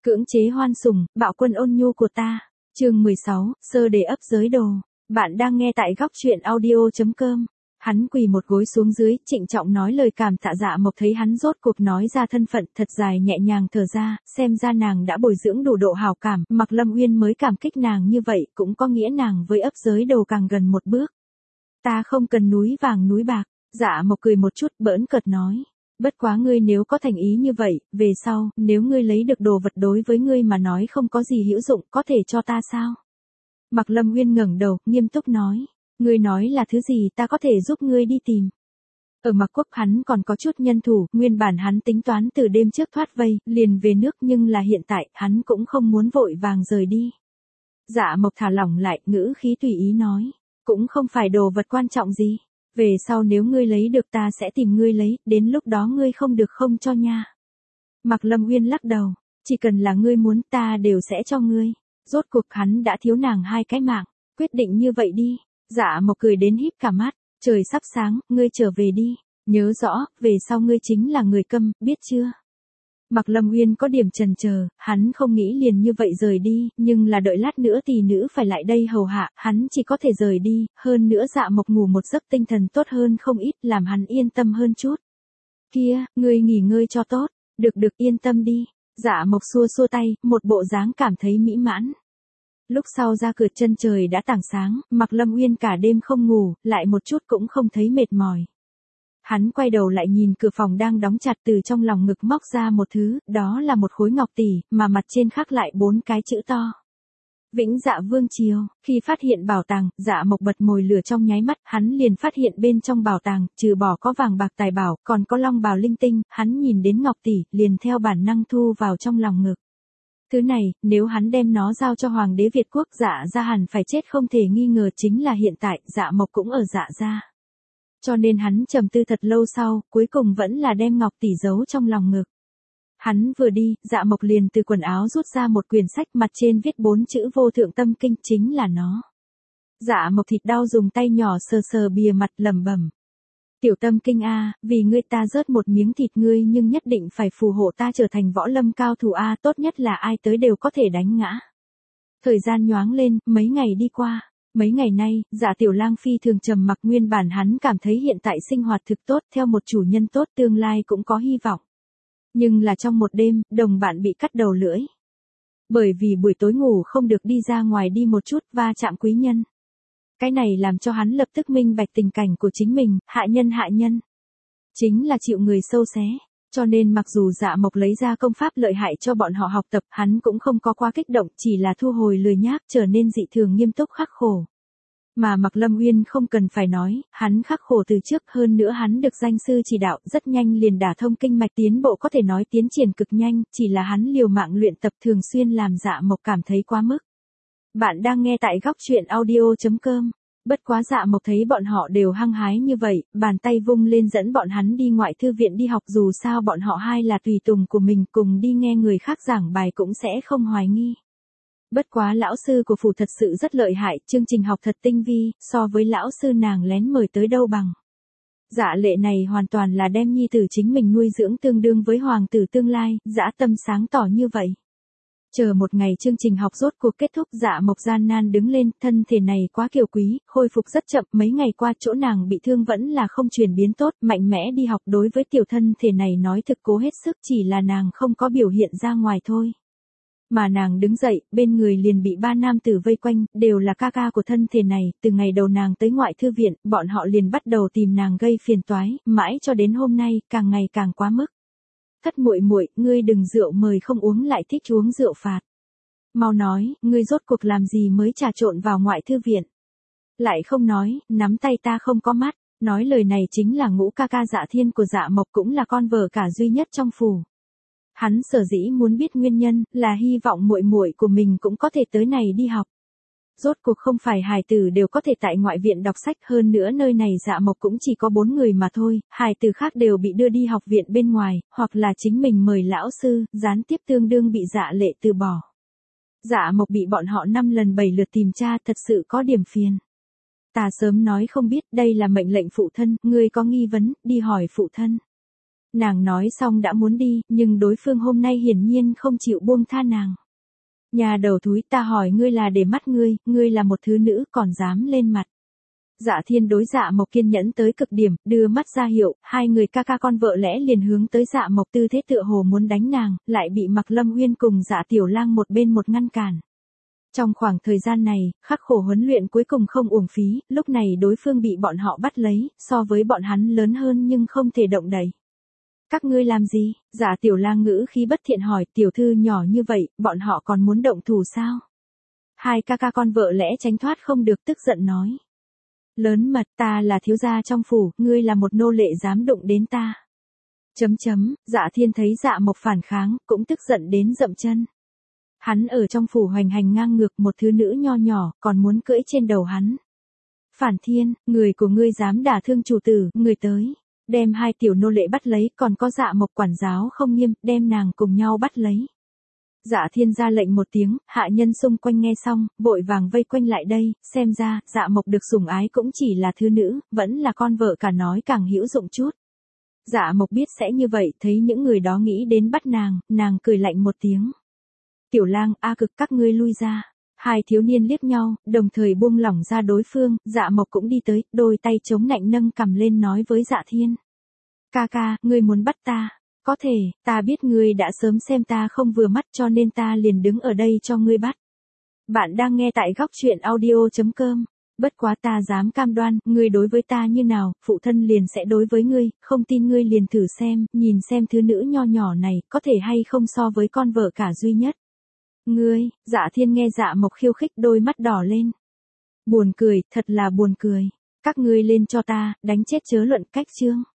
Cưỡng chế hoan sủng, bạo quân ôn nhu của ta. Chương 16, sơ đề ấp giới đồ. Bạn đang nghe tại góc truyện audio.com. Hắn quỳ một gối xuống dưới, trịnh trọng nói lời cảm tạ Dạ Mộc, thấy hắn rốt cuộc nói ra thân phận, thật dài nhẹ nhàng thở ra, xem ra nàng đã bồi dưỡng đủ độ hảo cảm, Mạc Lâm Uyên mới cảm kích nàng như vậy, cũng có nghĩa nàng với ấp giới đồ càng gần một bước. Ta không cần núi vàng núi bạc. Dạ Mộc cười một chút, bỡn cợt nói. Bất quá ngươi nếu có thành ý như vậy, về sau, nếu ngươi lấy được đồ vật đối với ngươi mà nói không có gì hữu dụng, có thể cho ta sao? Mạc Lâm Uyên ngẩng đầu, nghiêm túc nói. Ngươi nói là thứ gì ta có thể giúp ngươi đi tìm. Ở Mạc Quốc hắn còn có chút nhân thủ, nguyên bản hắn tính toán từ đêm trước thoát vây, liền về nước, nhưng là hiện tại, hắn cũng không muốn vội vàng rời đi. Dạ Mộc thả lỏng lại, ngữ khí tùy ý nói. Cũng không phải đồ vật quan trọng gì. Về sau nếu ngươi lấy được ta sẽ tìm ngươi lấy, đến lúc đó ngươi không được không cho nha. Mạc Lâm Uyên lắc đầu, chỉ cần là ngươi muốn ta đều sẽ cho ngươi. Rốt cuộc hắn đã thiếu nàng 2 cái mạng, quyết định như vậy đi. Dạ Mộc cười đến híp cả mắt, trời sắp sáng, ngươi trở về đi. Nhớ rõ, về sau ngươi chính là người câm, biết chưa? Mạc Lâm Uyên có điểm chần chờ, hắn không nghĩ liền như vậy rời đi, nhưng là đợi lát nữa tỷ nữ phải lại đây hầu hạ, hắn chỉ có thể rời đi, hơn nữa Dạ Mộc ngủ một giấc tinh thần tốt hơn không ít, làm hắn yên tâm hơn chút. Kia, ngươi nghỉ ngơi cho tốt, được yên tâm đi. Dạ Mộc xua xua tay, một bộ dáng cảm thấy mỹ mãn. Lúc sau ra cửa chân trời đã tảng sáng, Mạc Lâm Uyên cả đêm không ngủ, lại một chút cũng không thấy mệt mỏi. Hắn quay đầu lại nhìn cửa phòng đang đóng chặt, từ trong lòng ngực móc ra một thứ, đó là một khối ngọc tỷ, mà mặt trên khắc lại 4 cái chữ to. Vĩnh Dạ Vương Triều. Khi phát hiện bảo tàng, Dạ Mộc bật mồi lửa trong nháy mắt, hắn liền phát hiện bên trong bảo tàng, trừ bỏ có vàng bạc tài bảo, còn có long bào linh tinh, hắn nhìn đến ngọc tỷ, liền theo bản năng thu vào trong lòng ngực. Thứ này, nếu hắn đem nó giao cho Hoàng đế Việt Quốc, Dạ gia hẳn phải chết không thể nghi ngờ, chính là hiện tại, Dạ Mộc cũng ở Dạ gia. Cho nên hắn trầm tư thật lâu sau, cuối cùng vẫn là đem ngọc tỷ giấu trong lòng ngực. Hắn vừa đi, Dạ Mộc liền từ quần áo rút ra một quyển sách, mặt trên viết 4 chữ Vô Thượng Tâm Kinh, chính là nó. Dạ Mộc thịt đau dùng tay nhỏ sờ sờ bìa mặt, lẩm bẩm. Tiểu Tâm Kinh a, vì ngươi ta rớt một miếng thịt ngươi, nhưng nhất định phải phù hộ ta trở thành võ lâm cao thủ a, tốt nhất là ai tới đều có thể đánh ngã. Thời gian nhoáng lên, mấy ngày đi qua. Mấy ngày nay, Dạ Tiểu Lang phi thường trầm mặc, nguyên bản hắn cảm thấy hiện tại sinh hoạt thực tốt, theo một chủ nhân tốt tương lai cũng có hy vọng. Nhưng là trong một đêm, đồng bạn bị cắt đầu lưỡi. Bởi vì buổi tối ngủ không được đi ra ngoài đi một chút, va chạm quý nhân. Cái này làm cho hắn lập tức minh bạch tình cảnh của chính mình, hạ nhân. Chính là chịu người sâu xé. Cho nên mặc dù Dạ Mộc lấy ra công pháp lợi hại cho bọn họ học tập, hắn cũng không có quá kích động, chỉ là thu hồi lười nhác, trở nên dị thường nghiêm túc khắc khổ. Mà Mạc Lâm Uyên không cần phải nói, hắn khắc khổ từ trước, hơn nữa hắn được danh sư chỉ đạo, rất nhanh liền đả thông kinh mạch, tiến bộ có thể nói tiến triển cực nhanh, chỉ là hắn liều mạng luyện tập thường xuyên làm Dạ Mộc cảm thấy quá mức. Bạn đang nghe tại góc truyện audio.com. Bất quá Dạ Mộc thấy bọn họ đều hăng hái như vậy, bàn tay vung lên dẫn bọn hắn đi ngoại thư viện đi học, dù sao bọn họ hai là tùy tùng của mình, cùng đi nghe người khác giảng bài cũng sẽ không hoài nghi. Bất quá lão sư của phủ thật sự rất lợi hại, chương trình học thật tinh vi, so với lão sư nàng lén mời tới đâu bằng. Dạ Lệ này hoàn toàn là đem nhi tử chính mình nuôi dưỡng tương đương với hoàng tử tương lai, dã tâm sáng tỏ như vậy. Chờ một ngày chương trình học rốt cuộc kết thúc, Dạ Mộc gian nan đứng lên, thân thể này quá kiều quý, khôi phục rất chậm, mấy ngày qua chỗ nàng bị thương vẫn là không chuyển biến tốt, mạnh mẽ đi học, đối với tiểu thân thể này nói thực cố hết sức, chỉ là nàng không có biểu hiện ra ngoài thôi. Mà nàng đứng dậy, bên người liền bị 3 nam tử vây quanh, đều là ca ca của thân thể này, từ ngày đầu nàng tới ngoại thư viện, bọn họ liền bắt đầu tìm nàng gây phiền toái, mãi cho đến hôm nay, càng ngày càng quá mức. Thất muội muội, ngươi đừng rượu mời không uống lại thích uống rượu phạt. Mau nói, ngươi rốt cuộc làm gì mới trà trộn vào ngoại thư viện. Lại không nói, nắm tay ta không có mắt, nói lời này chính là ngũ ca ca Dạ Thiên của Dạ Mộc, cũng là con vợ cả duy nhất trong phủ. Hắn sở dĩ muốn biết nguyên nhân, là hy vọng muội muội của mình cũng có thể tới này đi học. Rốt cuộc không phải hài tử đều có thể tại ngoại viện đọc sách, hơn nữa nơi này Dạ Mộc cũng chỉ có 4 người mà thôi, hài tử khác đều bị đưa đi học viện bên ngoài, hoặc là chính mình mời lão sư, gián tiếp tương đương bị Dạ Lệ từ bỏ. Dạ Mộc bị bọn họ 5 lần 7 lượt tìm tra, thật sự có điểm phiền. Ta sớm nói không biết, đây là mệnh lệnh phụ thân, ngươi có nghi vấn, đi hỏi phụ thân. Nàng nói xong đã muốn đi, nhưng đối phương hôm nay hiển nhiên không chịu buông tha nàng. Nhà đầu thúi, ta hỏi ngươi là để mắt ngươi là một thứ nữ còn dám lên mặt. Dạ Thiên đối Dạ Mộc kiên nhẫn tới cực điểm, đưa mắt ra hiệu, hai người ca ca con vợ lẽ liền hướng tới Dạ Mộc, tư thế tựa hồ muốn đánh nàng, lại bị Mạc Lâm Uyên cùng Dạ Tiểu Lang một bên một ngăn cản. Trong khoảng thời gian này, khắc khổ huấn luyện cuối cùng không uổng phí, lúc này đối phương bị bọn họ bắt lấy, so với bọn hắn lớn hơn nhưng không thể động đậy. Các ngươi làm gì? Dạ Tiểu Lang ngữ khí bất thiện hỏi, tiểu thư nhỏ như vậy, bọn họ còn muốn động thủ sao? Hai ca ca con vợ lẽ tránh thoát không được, tức giận nói. Lớn mật, ta là thiếu gia trong phủ, ngươi là một nô lệ dám đụng đến ta. Dạ Thiên thấy Dạ Mộc phản kháng, cũng tức giận đến dậm chân. Hắn ở trong phủ hoành hành ngang ngược, một thứ nữ nho nhỏ, còn muốn cưỡi trên đầu hắn. Phản Thiên, người của ngươi dám đả thương chủ tử, người tới. Đem hai tiểu nô lệ bắt lấy, còn có Dạ Mộc quản giáo không nghiêm, đem nàng cùng nhau bắt lấy. Dạ Thiên ra lệnh một tiếng, hạ nhân xung quanh nghe xong, vội vàng vây quanh lại đây, xem ra, Dạ Mộc được sủng ái cũng chỉ là thứ nữ, vẫn là con vợ cả nói càng hữu dụng chút. Dạ Mộc biết sẽ như vậy, thấy những người đó nghĩ đến bắt nàng cười lạnh một tiếng. Tiểu Lang, A Cực, các ngươi lui ra. Hai thiếu niên liếc nhau, đồng thời buông lỏng ra đối phương, Dạ Mộc cũng đi tới, đôi tay chống nạnh nâng cầm lên nói với Dạ Thiên. Ca ca, ngươi muốn bắt ta. Có thể, ta biết ngươi đã sớm xem ta không vừa mắt cho nên ta liền đứng ở đây cho ngươi bắt. Bạn đang nghe tại góc truyện audio.com. Bất quá ta dám cam đoan, ngươi đối với ta như nào, phụ thân liền sẽ đối với ngươi, không tin ngươi liền thử xem, nhìn xem thứ nữ nho nhỏ này, có thể hay không so với con vợ cả duy nhất. Ngươi, Dạ Thiên nghe Dạ Mộc khiêu khích, đôi mắt đỏ lên. Buồn cười, thật là buồn cười. Các ngươi lên cho ta, đánh chết chớ luận cách chương.